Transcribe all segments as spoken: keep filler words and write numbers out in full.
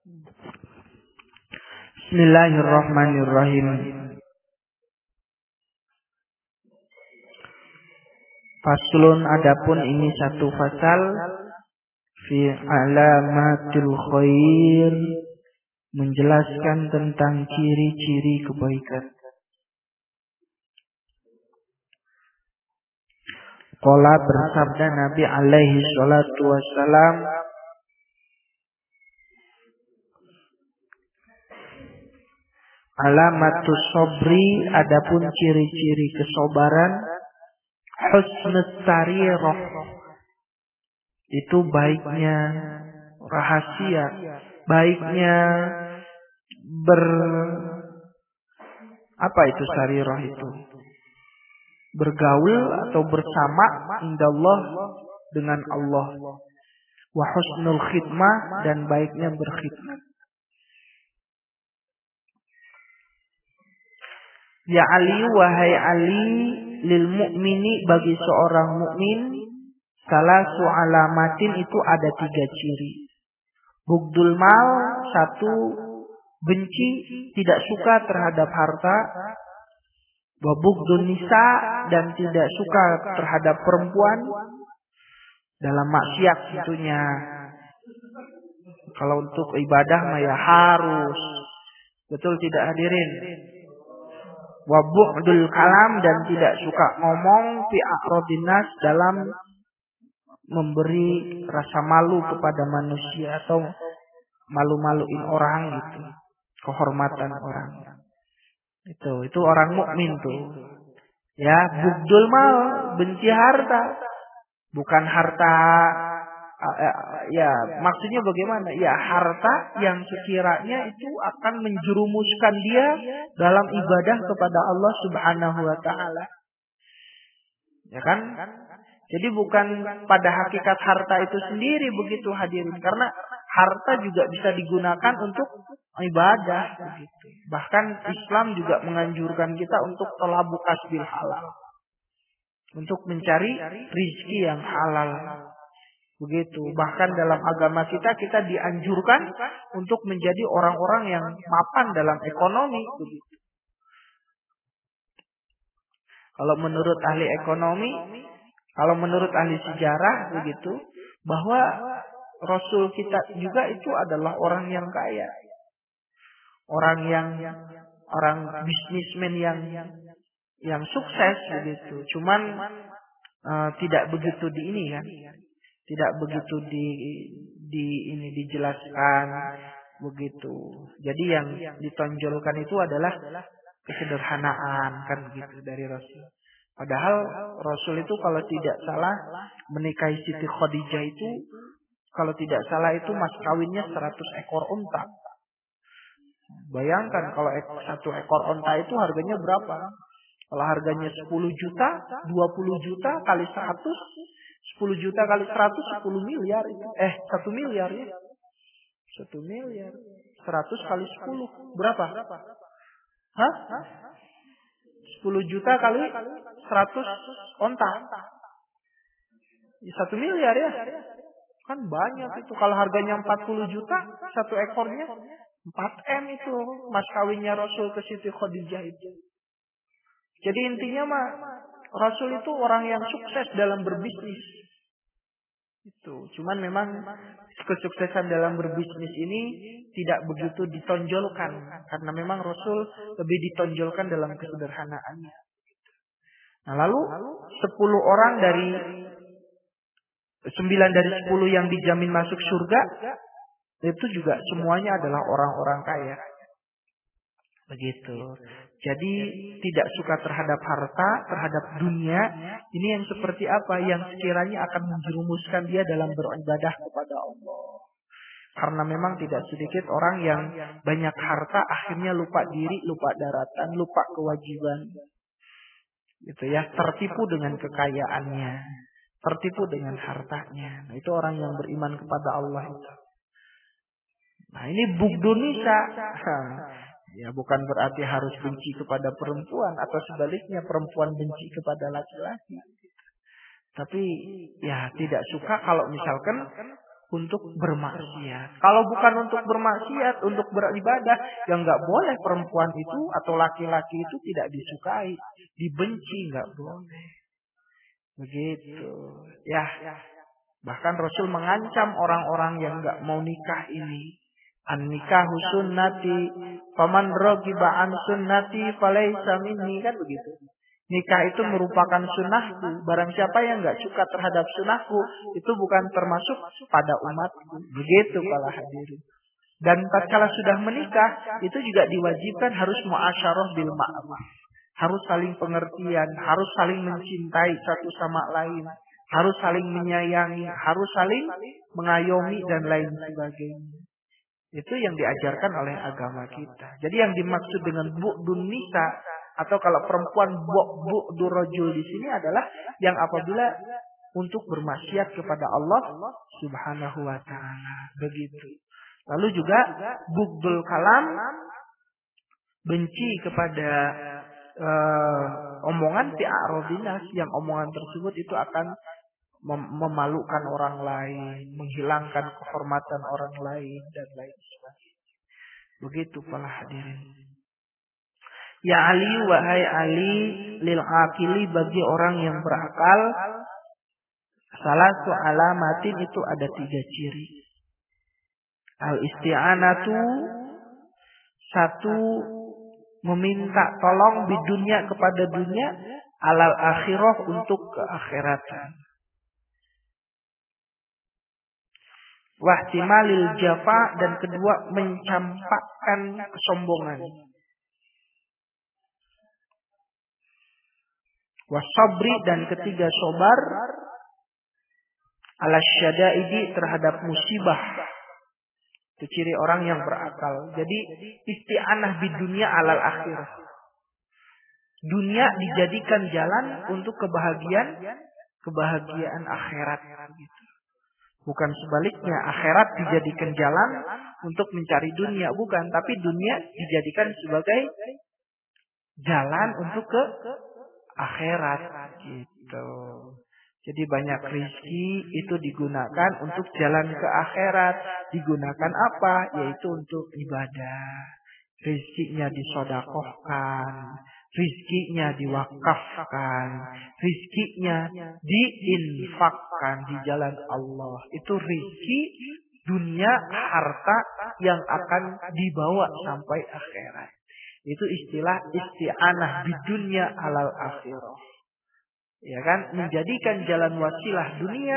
Bismillahirrahmanirrahim. Faslun, adapun ini satu fasal fi alamatil khair, menjelaskan tentang ciri-ciri kebaikan. Qala, bersabda Nabi alaihi salatu wassalam, alamatus sabri, adapun ciri-ciri kesabaran, husnus sarirah, itu baiknya rahasia, baiknya ber apa itu sarirah itu? Bergaul atau bersama indallah dengan Allah. Wa husnul khidmah, dan baiknya berkhidmat. Ya Ali, wahai Ali, lil mu'mini, bagi seorang mukmin, salasu alamatin, itu ada tiga ciri. Bugdul mal, satu, benci, tidak suka terhadap harta. Wa bugdun nisa, dan tidak suka terhadap perempuan dalam maksiat tentunya. Kalau untuk ibadah mah ya harus. Betul tidak hadirin? Wa bu'dul kalam, dan tidak suka ngomong fi aqrabinnas, dalam memberi rasa malu kepada manusia atau malu-maluin orang gitu, kehormatan orang. Itu itu orang mukmin tuh. Ya, bugdul mal, benci harta. Bukan harta ya, maksudnya bagaimana? Ya, harta yang sekiranya itu akan menjerumuskan dia dalam ibadah kepada Allah Subhanahu wa taala. Ya kan? Jadi bukan pada hakikat harta itu sendiri begitu hadirin, karena harta juga bisa digunakan untuk ibadah begitu. Bahkan Islam juga menganjurkan kita untuk talabu kasbil halal, untuk mencari rizki yang halal. Begitu. Bahkan dalam agama kita, kita dianjurkan untuk menjadi orang-orang yang mapan dalam ekonomi. Begitu. Kalau menurut ahli ekonomi, kalau menurut ahli sejarah, begitu, bahwa Rasul kita juga itu adalah orang yang kaya. Orang yang, orang bisnismen yang yang sukses begitu. Cuman uh, tidak begitu di ini kan. Tidak begitu di di ini dijelaskan begitu. Jadi yang ditonjolkan itu adalah kesederhanaan kan gitu dari Rasul. Padahal Rasul itu kalau tidak salah menikahi Siti Khadijah itu, kalau tidak salah itu mas kawinnya seratus ekor unta. Bayangkan kalau satu ekor unta itu harganya berapa? Kalau harganya sepuluh juta, dua puluh juta kali seratus, sepuluh juta kali seratus, sepuluh miliar itu. Eh, satu miliar ya. satu miliar. seratus kali sepuluh, berapa? Hah? sepuluh juta kali seratus onta. satu miliar ya. Kan banyak itu. Kalau harganya empat puluh juta, satu ekornya empat M itu mas kawinnya Rasul ke Siti Khadijah itu. Jadi intinya mah Rasul itu orang yang sukses dalam berbisnis. Itu. Cuman memang kesuksesan dalam berbisnis ini tidak begitu ditonjolkan, karena memang Rasul lebih ditonjolkan dalam kesederhanaannya. Nah, lalu sepuluh orang dari sembilan dari sepuluh yang dijamin masuk surga itu juga semuanya adalah orang-orang kaya. Begitu. Jadi tidak suka terhadap harta, terhadap dunia. Ini yang seperti apa? Yang sekiranya akan menjerumuskan dia dalam beribadah kepada Allah. Karena memang tidak sedikit orang yang banyak harta akhirnya lupa diri, lupa daratan, lupa kewajiban. Gitu ya, tertipu dengan kekayaannya, tertipu dengan hartanya. Nah, itu orang yang beriman kepada Allah itu. Nah, ini bugdunisa. Ya, bukan berarti harus benci kepada perempuan atau sebaliknya perempuan benci kepada laki-laki. Tapi ya tidak suka kalau misalkan untuk bermaksiat. Kalau bukan untuk bermaksiat, untuk beribadah, yang nggak boleh perempuan itu atau laki-laki itu tidak disukai, dibenci, nggak boleh. Begitu. Ya, bahkan Rasul mengancam orang-orang yang nggak mau nikah ini. An-nikahu sunnati, faman ragiba an sunnati falaysa minni, kan begitu. Nikah itu merupakan sunnahku. Barang siapa yang nggak suka terhadap sunnahku, itu bukan termasuk pada umatku. Begitu para hadirin. Dan tatkala sudah menikah, itu juga diwajibkan harus muasyarah bil ma'ruf. Harus saling pengertian, harus saling mencintai satu sama lain, harus saling menyayangi, harus saling mengayomi dan lain sebagainya. Itu yang diajarkan oleh agama kita. Jadi yang dimaksud dengan bu'dun nisa, atau kalau perempuan bu'du rajul di sini adalah yang apabila untuk bermaksiat kepada Allah Subhanahu wa taala. Begitu. Lalu juga bugdul kalam, benci kepada uh, omongan ti'arobinas, yang omongan tersebut itu akan mem- memalukan orang lain, menghilangkan kehormatan orang lain dan lain sebagainya. Begitu para hadirin. Ya Ali, wahai Ali, lil akili, bagi orang yang berakal, salatu alamatin, itu ada tiga ciri. Al isti'anatu, satu, meminta tolong di dunia kepada dunia, alal akhirah, untuk keakhiratan. Wahtimalil jafa, dan kedua, mencampakkan kesombongan. Wasabri, dan ketiga, sobar ala syadaidi, terhadap musibah. Itu ciri orang yang berakal. Jadi isti'anah di dunia alal akhirah. Dunia dijadikan jalan untuk kebahagiaan kebahagiaan akhirat. Gitu. Bukan sebaliknya, akhirat dijadikan jalan untuk mencari dunia, bukan, tapi dunia dijadikan sebagai jalan untuk ke akhirat, gitu. Jadi banyak rezeki itu digunakan untuk jalan ke akhirat. Digunakan apa? Yaitu untuk ibadah. Rezekinya disodakohkan, rezekinya diwakafkan, rezekinya diinfakkan di jalan Allah. Itu rezeki dunia, harta yang akan dibawa sampai akhirat. Itu istilah isti'anah di dunia alal akhirah. Ya kan, menjadikan jalan wasilah dunia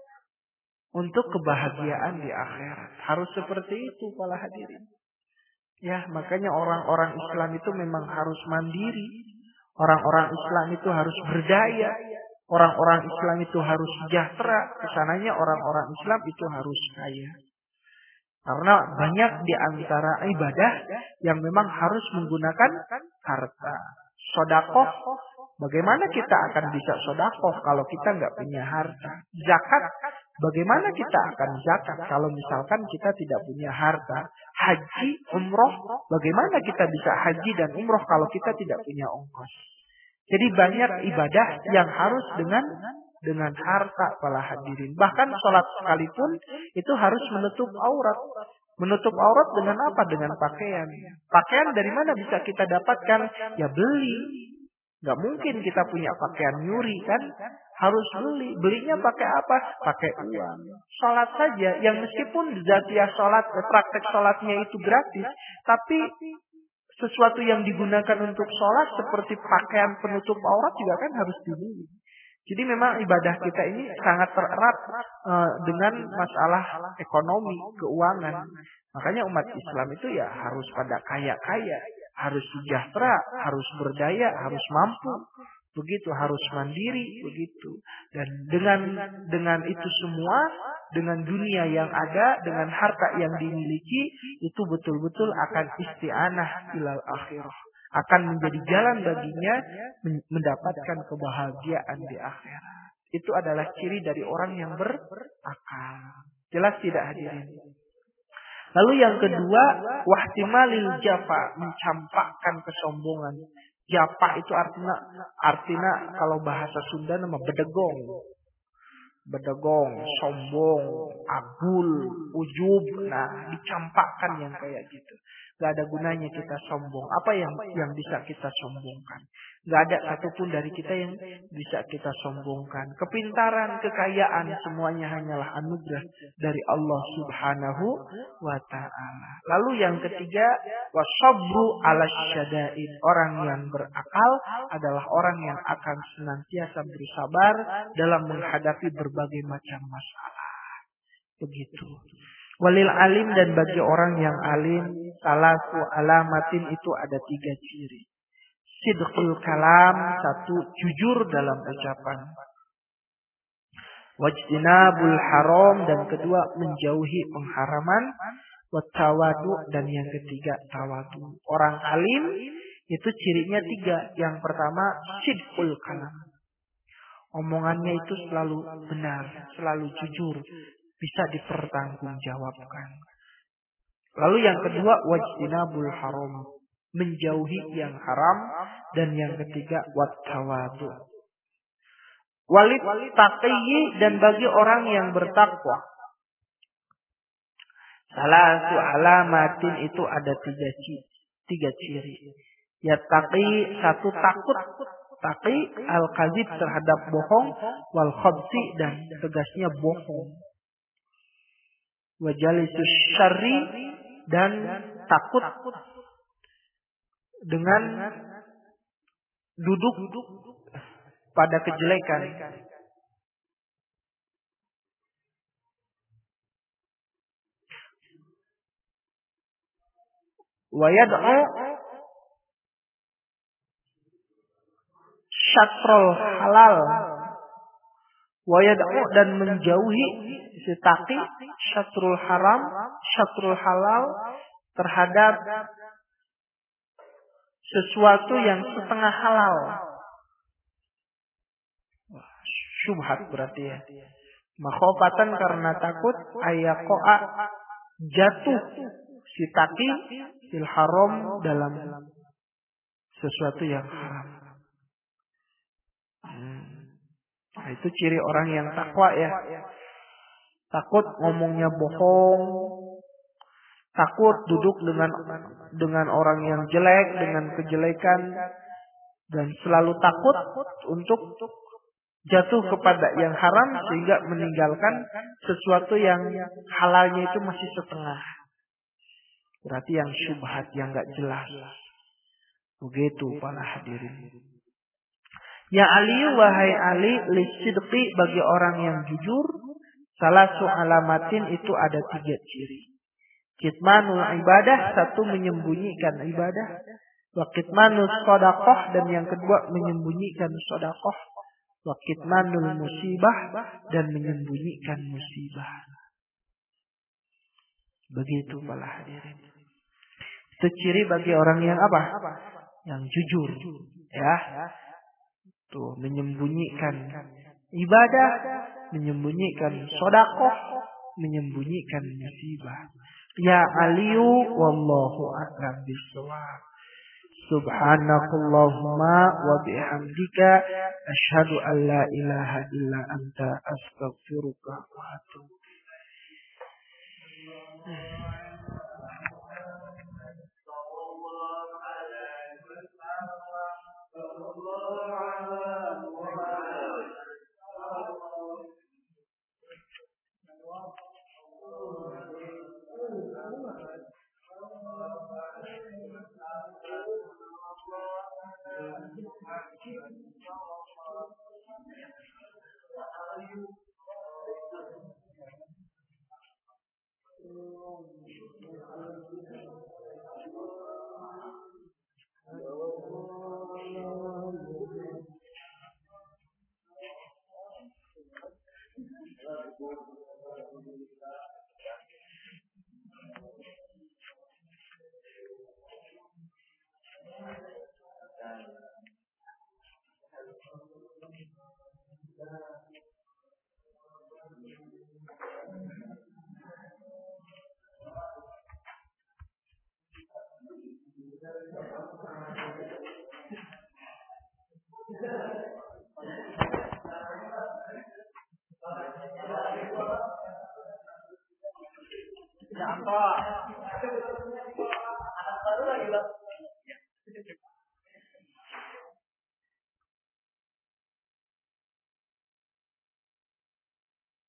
untuk kebahagiaan di akhirat. Harus seperti itu para hadirin. Ya, makanya orang-orang Islam itu memang harus mandiri. Orang-orang Islam itu harus berdaya. Orang-orang Islam itu harus sejahtera. Kesananya orang-orang Islam itu harus kaya. Karena banyak di antara ibadah yang memang harus menggunakan harta. Sodakoh, bagaimana kita akan bisa sodakoh kalau kita nggak punya harta? Zakat, bagaimana kita akan zakat kalau misalkan kita tidak punya harta? Haji, umroh, bagaimana kita bisa haji dan umroh kalau kita tidak punya ongkos? Jadi banyak ibadah yang harus dengan dengan harta para hadirin. Bahkan sholat sekalipun itu harus menutup aurat. Menutup aurat dengan apa? Dengan pakaian. Pakaian dari mana bisa kita dapatkan? Ya beli. Gak mungkin kita punya pakaian nyuri kan? Harus beli. Belinya pakai apa? Pakai uang. Sholat saja. Yang meskipun zatiah sholat, praktek sholatnya itu gratis. Tapi sesuatu yang digunakan untuk sholat seperti pakaian penutup aurat juga kan harus dibeli. Jadi memang ibadah kita ini sangat erat uh, dengan masalah ekonomi, keuangan. Makanya umat Islam itu ya harus pada kaya-kaya, harus sejahtera, harus berdaya, harus mampu, begitu, harus mandiri, begitu. Dan dengan dengan itu semua, dengan dunia yang ada, dengan harta yang dimiliki, itu betul-betul akan isti'anah ilal akhirah. Akan menjadi jalan baginya mendapatkan kebahagiaan di akhirat. Itu adalah ciri dari orang yang berakal. Jelas tidak hadirin? Lalu yang kedua, wahtimalil jafa, mencampakkan kesombongan. Jafa itu artinya artinya kalau bahasa Sunda nama bedegong. bedegong, sombong, abul, ujub. Nah, dicampakkan yang kayak gitu. Gak ada gunanya kita sombong. Apa yang yang bisa kita sombongkan? Gak ada satupun dari kita yang bisa kita sombongkan. Kepintaran, kekayaan, semuanya hanyalah anugerah dari Allah Subhanahu wa ta'ala. Lalu yang ketiga, wasabru ala syada'id. Orang yang berakal adalah orang yang akan senantiasa bersabar dalam menghadapi berbagai macam masalah. Begitu. Walil alim, dan bagi orang yang alim, salasu alamatin, itu ada tiga ciri. Sidqul kalam, satu, jujur dalam ucapan. Wajtinabul haram, dan kedua, menjauhi pengharaman. Wattawadu, dan yang ketiga, tawadu. Orang alim itu cirinya tiga. Yang pertama, sidqul kalam. Omongannya itu selalu benar, selalu jujur, bisa dipertanggungjawabkan. Lalu yang kedua, wajtinabul haram, menjauhi yang haram, dan yang ketiga, wattawadu. Walit taqiyyi, dan bagi orang yang bertakwa. Salasu alamatin, itu ada tiga ciri. Tiga ciri. Ya taqi, satu, takut. Taqi al-kadzib, terhadap bohong. Wal khabsi, dan tegasnya bohong. Wajalisus syarri, dan takut dengan duduk pada kejelekan. Wa yad'u syatrul halal. Wa yad'u, dan menjauhi sitaqi syatrul haram, syatrul halal, terhadap sesuatu yang setengah halal. Syubhat berarti ya. Makhofatan, karena takut, ayakoa, jatuh sitaqi fil haram, dalam sesuatu yang haram. Hmm. Nah, itu ciri orang yang takwa ya. Takut ngomongnya bohong, takut duduk dengan dengan orang yang jelek, dengan kejelekan, dan selalu takut untuk jatuh kepada yang haram sehingga meninggalkan sesuatu yang halalnya itu masih setengah. Berarti yang syubhat, yang gak jelas. Begitu para hadirin. Ya Ali, wahai Ali, lisidqi, bagi orang yang jujur, salasu alamatin, itu ada tiga ciri. Kitmanul ibadah, satu, menyembunyikan ibadah. Wa kitmanul sodakoh, dan yang kedua, menyembunyikan sodakoh. Wa kitmanul musibah, dan menyembunyikan musibah. Begitu para hadirin. Itu ciri bagi orang yang apa? Yang jujur. Ya. Tuh, menyembunyikan ibadah, menyembunyikan sodakoh, menyembunyikan musibah. Ya Aliyu, wallahu a'lam bishawab. Subhanakallahumma wa bihamdika, asyhadu an la ilaha illa anta, astaghfiruka wa atubu